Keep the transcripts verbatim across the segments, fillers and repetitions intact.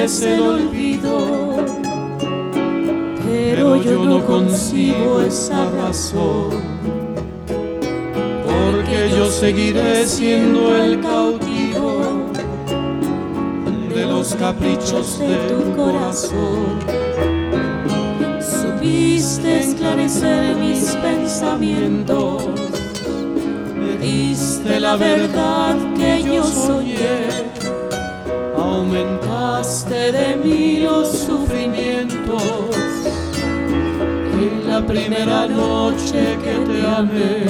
es el olvido, pero yo no concibo esa razón, porque yo seguiré siendo el cautivo de los caprichos de tu corazón. Supiste esclarecer mis pensamientos, me diste la verdad que yo soñé, aumentaste de mí los sufrimientos en la primera noche que te amé.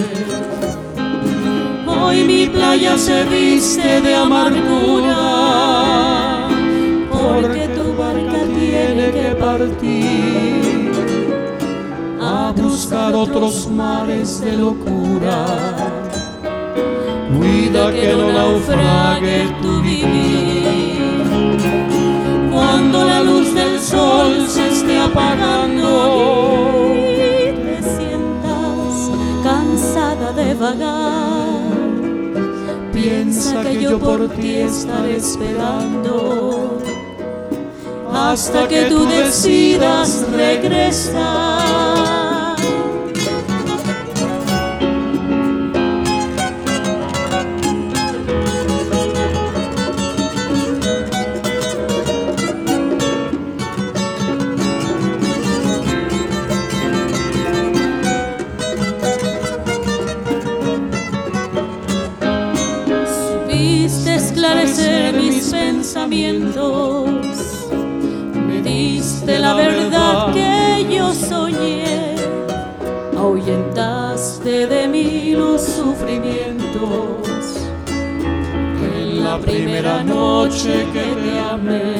Hoy mi playa se viste de amargura, porque tu barca tiene que partir a buscar otros mares de locura. Cuida que no naufrague tu vivir. Cuando la luz del sol se esté apagando y te sientas cansada de vagar, piensa que yo por ti estaré esperando hasta que tú decidas regresar. Supiste esclarecer mis pensamientos, me diste la verdad que yo soñé, ahuyentaste de mí los sufrimientos en la primera noche que te amé.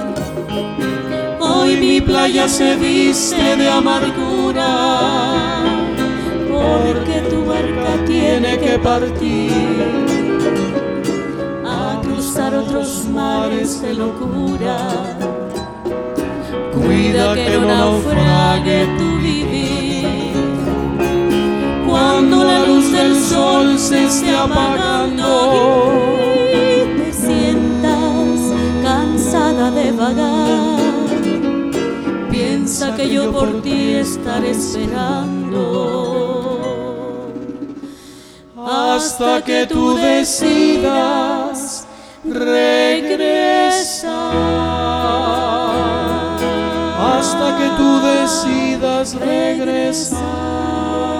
Hoy mi playa se viste de amargura, porque tu barca tiene que partir a cruzar otros mares de locura. Cuida que no naufrague tu vivir. Cuando la luz del sol se esté apagando y te sientas cansada de vagar, piensa que yo por ti estaré esperando hasta que tú decidas regresar, hasta que tú decidas regresar.